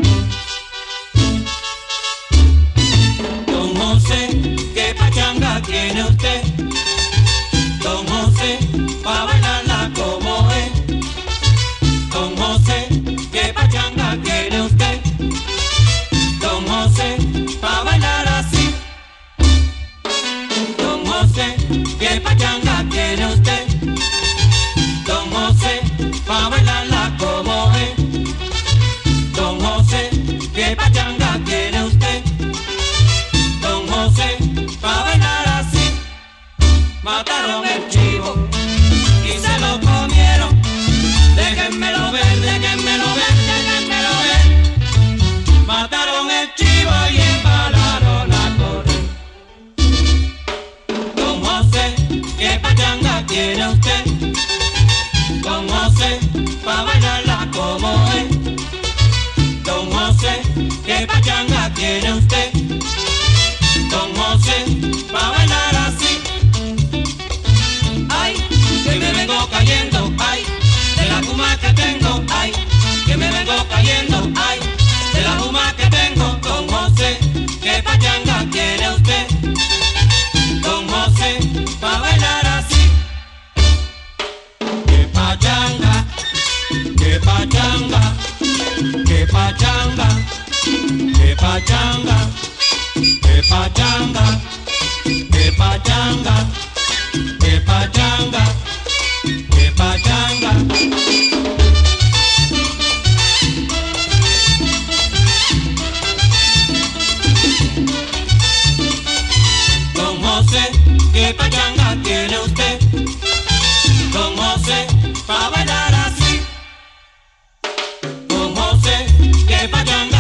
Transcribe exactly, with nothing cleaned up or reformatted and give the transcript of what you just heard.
Don José, ¿qué pachanga tiene usted? Don José, pa' bailarla como es. Don José, ¿qué pachanga tiene usted? Don José, pa' bailar así. Don José, ¿qué pachanga tiene usted? Don José, pa' bailarla como es. Don José, ¿qué pachanga tiene usted? Don José, pa' bailar así. Mataron el chivo y se lo comieron. Déjenmelo ver, déjenmelo ver, déjenmelo ver. Mataron el chivo y embalaron a correr. Don José, ¿qué pachanga tiene usted? Don José, pa' bailarla como es. Don José, ¿qué pachanga tiene usted? Don José, pa' bailar así. Ay, que me vengo cayendo, ay, de la fuma que tengo, ay, que me vengo cayendo, ay, de la fuma que tengo. Don José, ¿qué pachanga quiere usted? Don José, pa' bailar así. ¿Qué pachanga? ¿Qué pachanga? ¿Qué pachanga? ¿Qué pachanga? ¿Qué pachanga? ¿Qué pachanga? ¿Qué pachanga? ¿Qué pachanga? Don José, ¿qué pachanga tiene usted? Don José, pa' bailar así. Don José, ¿qué pachanga?